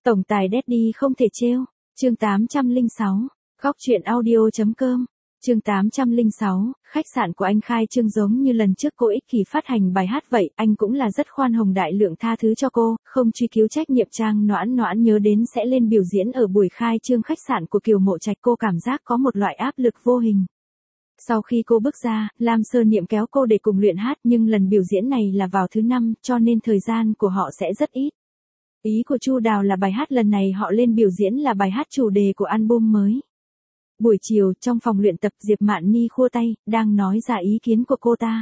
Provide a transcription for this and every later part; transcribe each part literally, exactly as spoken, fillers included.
Tổng tài Daddy không thể trêu. Chương tám trăm lẻ sáu. Góc truyện audio.com. Chương tám trăm lẻ sáu, khách sạn của anh khai trương giống như lần trước cô ích kỷ phát hành bài hát vậy, anh cũng là rất khoan hồng đại lượng tha thứ cho cô, không truy cứu trách nhiệm. Trang Noãn Noãn nhớ đến sẽ lên biểu diễn ở buổi khai trương khách sạn của Kiều Mộ Trạch, cô cảm giác có một loại áp lực vô hình. Sau khi cô bước ra, Lam Sơ Niệm kéo cô để cùng luyện hát, nhưng lần biểu diễn này là vào thứ năm, cho nên thời gian của họ sẽ rất ít. Ý của Chu Đào là bài hát lần này họ lên biểu diễn là bài hát chủ đề của album mới. Buổi chiều, trong phòng luyện tập, Diệp Mạn Ni khua tay, đang nói ra ý kiến của cô ta.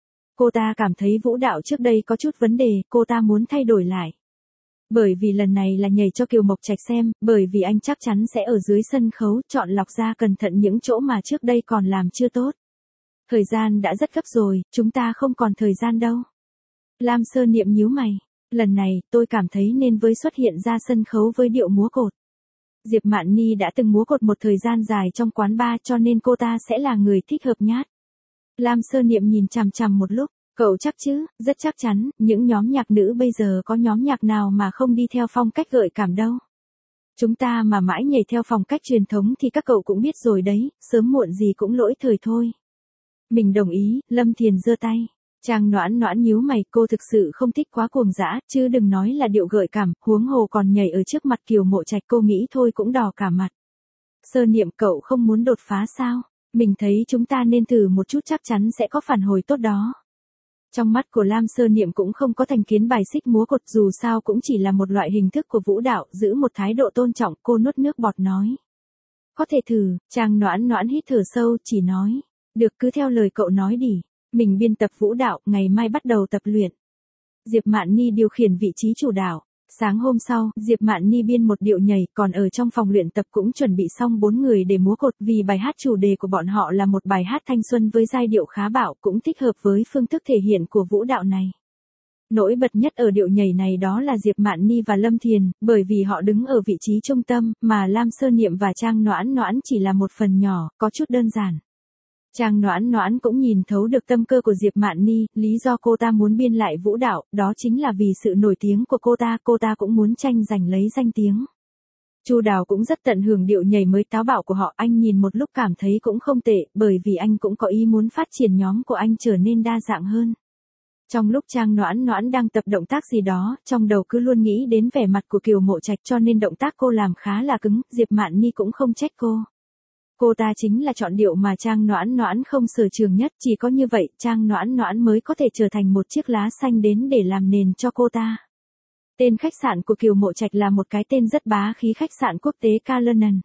Cô ta cảm thấy vũ đạo trước đây có chút vấn đề, cô ta muốn thay đổi lại. Bởi vì lần này là nhảy cho Kiều Mộc Trạch xem, bởi vì anh chắc chắn sẽ ở dưới sân khấu, chọn lọc ra cẩn thận những chỗ mà trước đây còn làm chưa tốt. Thời gian đã rất gấp rồi, chúng ta không còn thời gian đâu. Lam Sơ Niệm nhíu mày. Lần này, tôi cảm thấy nên với xuất hiện ra sân khấu với điệu múa cột. Diệp Mạn Ni đã từng múa cột một thời gian dài trong quán bar, cho nên cô ta sẽ là người thích hợp nhát. Lam Sơ Niệm nhìn chằm chằm một lúc, cậu chắc chứ? Rất chắc chắn, những nhóm nhạc nữ bây giờ có nhóm nhạc nào mà không đi theo phong cách gợi cảm đâu. Chúng ta mà mãi nhảy theo phong cách truyền thống thì các cậu cũng biết rồi đấy, sớm muộn gì cũng lỗi thời thôi. Mình đồng ý. Lâm Thiền giơ tay. Trang Noãn Noãn nhíu mày, cô thực sự không thích quá cuồng dã, chứ đừng nói là điệu gợi cảm, huống hồ còn nhảy ở trước mặt Kiều Mộ Trạch, cô nghĩ thôi cũng đỏ cả mặt. Sơ Niệm, cậu không muốn đột phá sao? Mình thấy chúng ta nên thử một chút, chắc chắn sẽ có phản hồi tốt đó. Trong mắt của Lam Sơ Niệm cũng không có thành kiến bài xích múa cột, dù sao cũng chỉ là một loại hình thức của vũ đạo, giữ một thái độ tôn trọng. Cô nuốt nước bọt nói. Có thể thử. Trang Noãn Noãn hít thở sâu, chỉ nói. Được, cứ theo lời cậu nói đi. Mình biên tập vũ đạo, ngày mai bắt đầu tập luyện. Diệp Mạn Ni điều khiển vị trí chủ đạo. Sáng hôm sau, Diệp Mạn Ni biên một điệu nhảy, còn ở trong phòng luyện tập cũng chuẩn bị xong bốn người để múa cột, vì bài hát chủ đề của bọn họ là một bài hát thanh xuân với giai điệu khá bạo, cũng thích hợp với phương thức thể hiện của vũ đạo này. Nổi bật nhất ở điệu nhảy này đó là Diệp Mạn Ni và Lâm Thiền, bởi vì họ đứng ở vị trí trung tâm, mà Lam Sơ Niệm và Trang Noãn Noãn chỉ là một phần nhỏ, có chút đơn giản. Trang Noãn Noãn cũng nhìn thấu được tâm cơ của Diệp Mạn Ni, lý do cô ta muốn biên lại vũ đạo, đó chính là vì sự nổi tiếng của cô ta, cô ta cũng muốn tranh giành lấy danh tiếng. Chu Đào cũng rất tận hưởng điệu nhảy mới táo bạo của họ, anh nhìn một lúc cảm thấy cũng không tệ, bởi vì anh cũng có ý muốn phát triển nhóm của anh trở nên đa dạng hơn. Trong lúc Trang Noãn Noãn đang tập động tác gì đó, trong đầu cứ luôn nghĩ đến vẻ mặt của Kiều Mộ Trạch, cho nên động tác cô làm khá là cứng, Diệp Mạn Ni cũng không trách cô. Cô ta chính là chọn điệu mà Trang Noãn Noãn không sở trường nhất, chỉ có như vậy, Trang Noãn Noãn mới có thể trở thành một chiếc lá xanh đến để làm nền cho cô ta. Tên khách sạn của Kiều Mộ Trạch là một cái tên rất bá khí, khách sạn quốc tế Cullinan.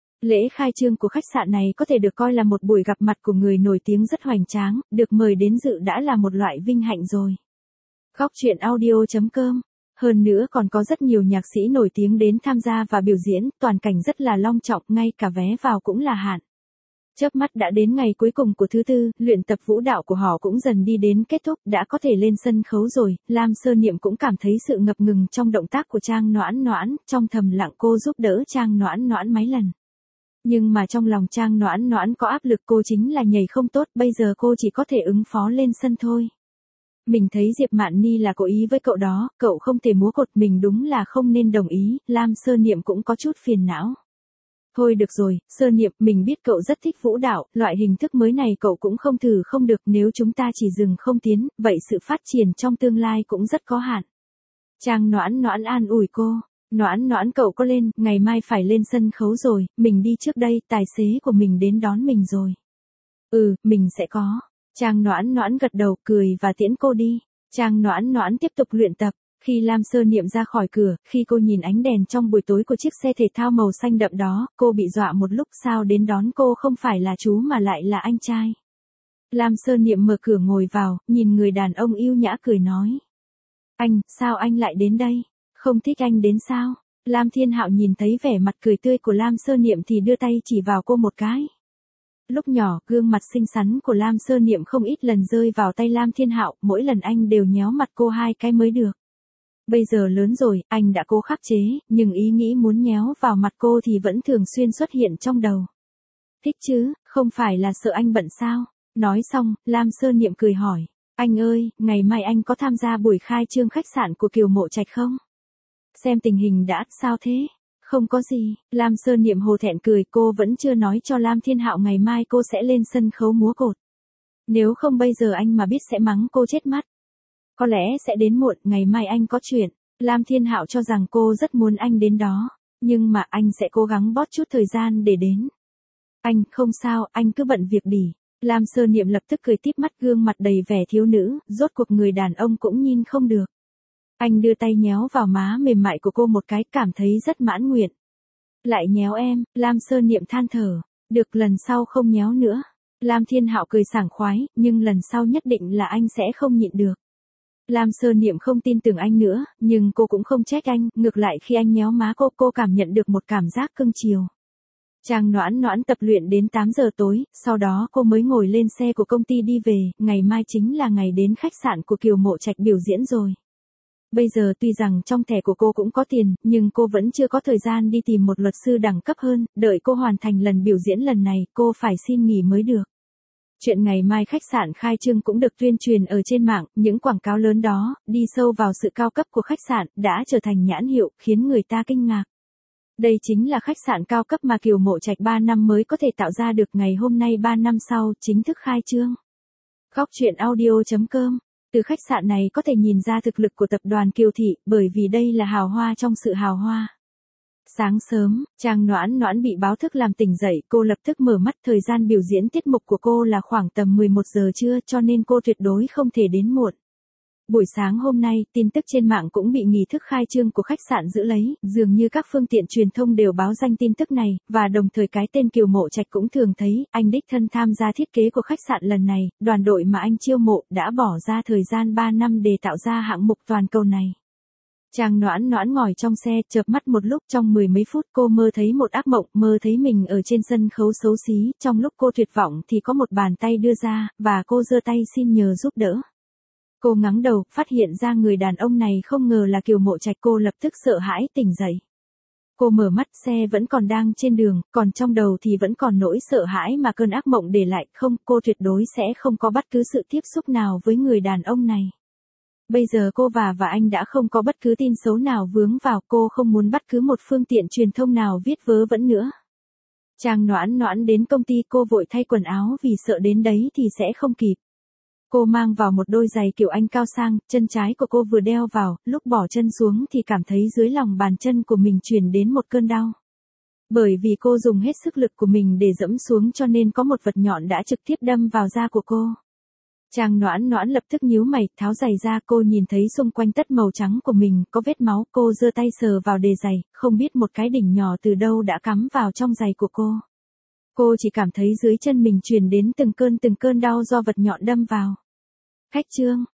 Lễ khai trương của khách sạn này có thể được coi là một buổi gặp mặt của người nổi tiếng rất hoành tráng, được mời đến dự đã là một loại vinh hạnh rồi. Góc truyện audio.com. Hơn nữa còn có rất nhiều nhạc sĩ nổi tiếng đến tham gia và biểu diễn, toàn cảnh rất là long trọng, ngay cả vé vào cũng là hạn. Chớp mắt đã đến ngày cuối cùng của thứ tư, luyện tập vũ đạo của họ cũng dần đi đến kết thúc, đã có thể lên sân khấu rồi. Lam Sơ Niệm cũng cảm thấy sự ngập ngừng trong động tác của Trang Noãn Noãn, trong thầm lặng cô giúp đỡ Trang Noãn Noãn mấy lần. Nhưng mà trong lòng Trang Noãn Noãn có áp lực, cô chính là nhảy không tốt, bây giờ cô chỉ có thể ứng phó lên sân thôi. Mình thấy Diệp Mạn Ni là cố ý với cậu đó, cậu không thể múa cột, mình đúng là không nên đồng ý. Lam Sơ Niệm cũng có chút phiền não. Thôi được rồi, Sơ Niệm, mình biết cậu rất thích vũ đạo, loại hình thức mới này cậu cũng không thử không được, nếu chúng ta chỉ dừng không tiến, vậy sự phát triển trong tương lai cũng rất có hạn. Trang Noãn Noãn an ủi cô. Noãn Noãn, cậu có lên, ngày mai phải lên sân khấu rồi, mình đi trước đây, tài xế của mình đến đón mình rồi. Ừ, mình sẽ có. Trang Noãn Noãn gật đầu, cười và tiễn cô đi. Trang Noãn Noãn tiếp tục luyện tập. Khi Lam Sơ Niệm ra khỏi cửa, khi cô nhìn ánh đèn trong buổi tối của chiếc xe thể thao màu xanh đậm đó, cô bị dọa một lúc, sao đến đón cô không phải là chú mà lại là anh trai. Lam Sơ Niệm mở cửa ngồi vào, nhìn người đàn ông yêu nhã cười nói. Anh, sao anh lại đến đây? Không thích anh đến sao? Lam Thiên Hạo nhìn thấy vẻ mặt cười tươi của Lam Sơ Niệm thì đưa tay chỉ vào cô một cái. Lúc nhỏ, gương mặt xinh xắn của Lam Sơ Niệm không ít lần rơi vào tay Lam Thiên Hạo, mỗi lần anh đều nhéo mặt cô hai cái mới được. Bây giờ lớn rồi, anh đã cố khắc chế, nhưng ý nghĩ muốn nhéo vào mặt cô thì vẫn thường xuyên xuất hiện trong đầu. Thích chứ, không phải là sợ anh bận sao? Nói xong, Lam Sơ Niệm cười hỏi. Anh ơi, ngày mai anh có tham gia buổi khai trương khách sạn của Kiều Mộ Trạch không? Xem tình hình đã, sao thế? Không có gì, Lam Sơn Niệm hồ thẹn cười, cô vẫn chưa nói cho Lam Thiên Hạo ngày mai cô sẽ lên sân khấu múa cột. Nếu không bây giờ anh mà biết sẽ mắng cô chết mắt. Có lẽ sẽ đến muộn, ngày mai anh có chuyện. Lam Thiên Hạo cho rằng cô rất muốn anh đến đó, nhưng mà anh sẽ cố gắng bót chút thời gian để đến. Anh, không sao, anh cứ bận việc đi. Lam Sơn Niệm lập tức cười tít mắt, gương mặt đầy vẻ thiếu nữ, rốt cuộc người đàn ông cũng nhìn không được. Anh đưa tay nhéo vào má mềm mại của cô một cái, cảm thấy rất mãn nguyện. Lại nhéo em, Lam Sơn Niệm than thở. Được, lần sau không nhéo nữa. Lam Thiên Hạo cười sảng khoái, nhưng lần sau nhất định là anh sẽ không nhịn được. Lam Sơn Niệm không tin tưởng anh nữa, nhưng cô cũng không trách anh, ngược lại khi anh nhéo má cô, cô cảm nhận được một cảm giác cưng chiều. Trang Noãn Noãn tập luyện đến tám giờ tối, sau đó cô mới ngồi lên xe của công ty đi về, ngày mai chính là ngày đến khách sạn của Kiều Mộ Trạch biểu diễn rồi. Bây giờ tuy rằng trong thẻ của cô cũng có tiền, nhưng cô vẫn chưa có thời gian đi tìm một luật sư đẳng cấp hơn, đợi cô hoàn thành lần biểu diễn lần này, cô phải xin nghỉ mới được. Chuyện ngày mai khách sạn khai trương cũng được tuyên truyền ở trên mạng, những quảng cáo lớn đó, đi sâu vào sự cao cấp của khách sạn, đã trở thành nhãn hiệu, khiến người ta kinh ngạc. Đây chính là khách sạn cao cấp mà Kiều Mộ Trạch ba năm mới có thể tạo ra được, ngày hôm nay ba năm sau, chính thức khai trương. Góc truyện audio chấm com. Từ khách sạn này có thể nhìn ra thực lực của tập đoàn Kiều Thị, bởi vì đây là hào hoa trong sự hào hoa. Sáng sớm, Trang Noãn Noãn bị báo thức làm tỉnh dậy, cô lập tức mở mắt, thời gian biểu diễn tiết mục của cô là khoảng tầm mười một giờ trưa, cho nên cô tuyệt đối không thể đến muộn. Buổi sáng hôm nay, tin tức trên mạng cũng bị nghi thức khai trương của khách sạn giữ lấy, dường như các phương tiện truyền thông đều báo danh tin tức này, và đồng thời cái tên Kiều Mộ Trạch cũng thường thấy, anh đích thân tham gia thiết kế của khách sạn lần này, đoàn đội mà anh chiêu mộ đã bỏ ra thời gian ba năm để tạo ra hạng mục toàn cầu này. Trang Noãn Noãn ngồi trong xe, chợp mắt một lúc, trong mười mấy phút cô mơ thấy một ác mộng, mơ thấy mình ở trên sân khấu xấu xí, trong lúc cô tuyệt vọng thì có một bàn tay đưa ra, và cô giơ tay xin nhờ giúp đỡ. Cô ngẩng đầu, phát hiện ra người đàn ông này không ngờ là Kiều Mộ Trạch, cô lập tức sợ hãi tỉnh dậy. Cô mở mắt, xe vẫn còn đang trên đường, còn trong đầu thì vẫn còn nỗi sợ hãi mà cơn ác mộng để lại, không, cô tuyệt đối sẽ không có bất cứ sự tiếp xúc nào với người đàn ông này. Bây giờ cô và và anh đã không có bất cứ tin xấu nào vướng vào, cô không muốn bất cứ một phương tiện truyền thông nào viết vớ vẩn nữa. Trang Noãn Noãn đến công ty, cô vội thay quần áo vì sợ đến đấy thì sẽ không kịp. Cô mang vào một đôi giày kiểu Anh cao sang, chân trái của cô vừa đeo vào, lúc bỏ chân xuống thì cảm thấy dưới lòng bàn chân của mình truyền đến một cơn đau. Bởi vì cô dùng hết sức lực của mình để dẫm xuống cho nên có một vật nhọn đã trực tiếp đâm vào da của cô. Trang Noãn Noãn lập tức nhíu mày, tháo giày ra, cô nhìn thấy xung quanh tất màu trắng của mình có vết máu, cô giơ tay sờ vào đề giày, không biết một cái đỉnh nhỏ từ đâu đã cắm vào trong giày của cô. Cô chỉ cảm thấy dưới chân mình truyền đến từng cơn từng cơn đau do vật nhọn đâm vào. Khách trương,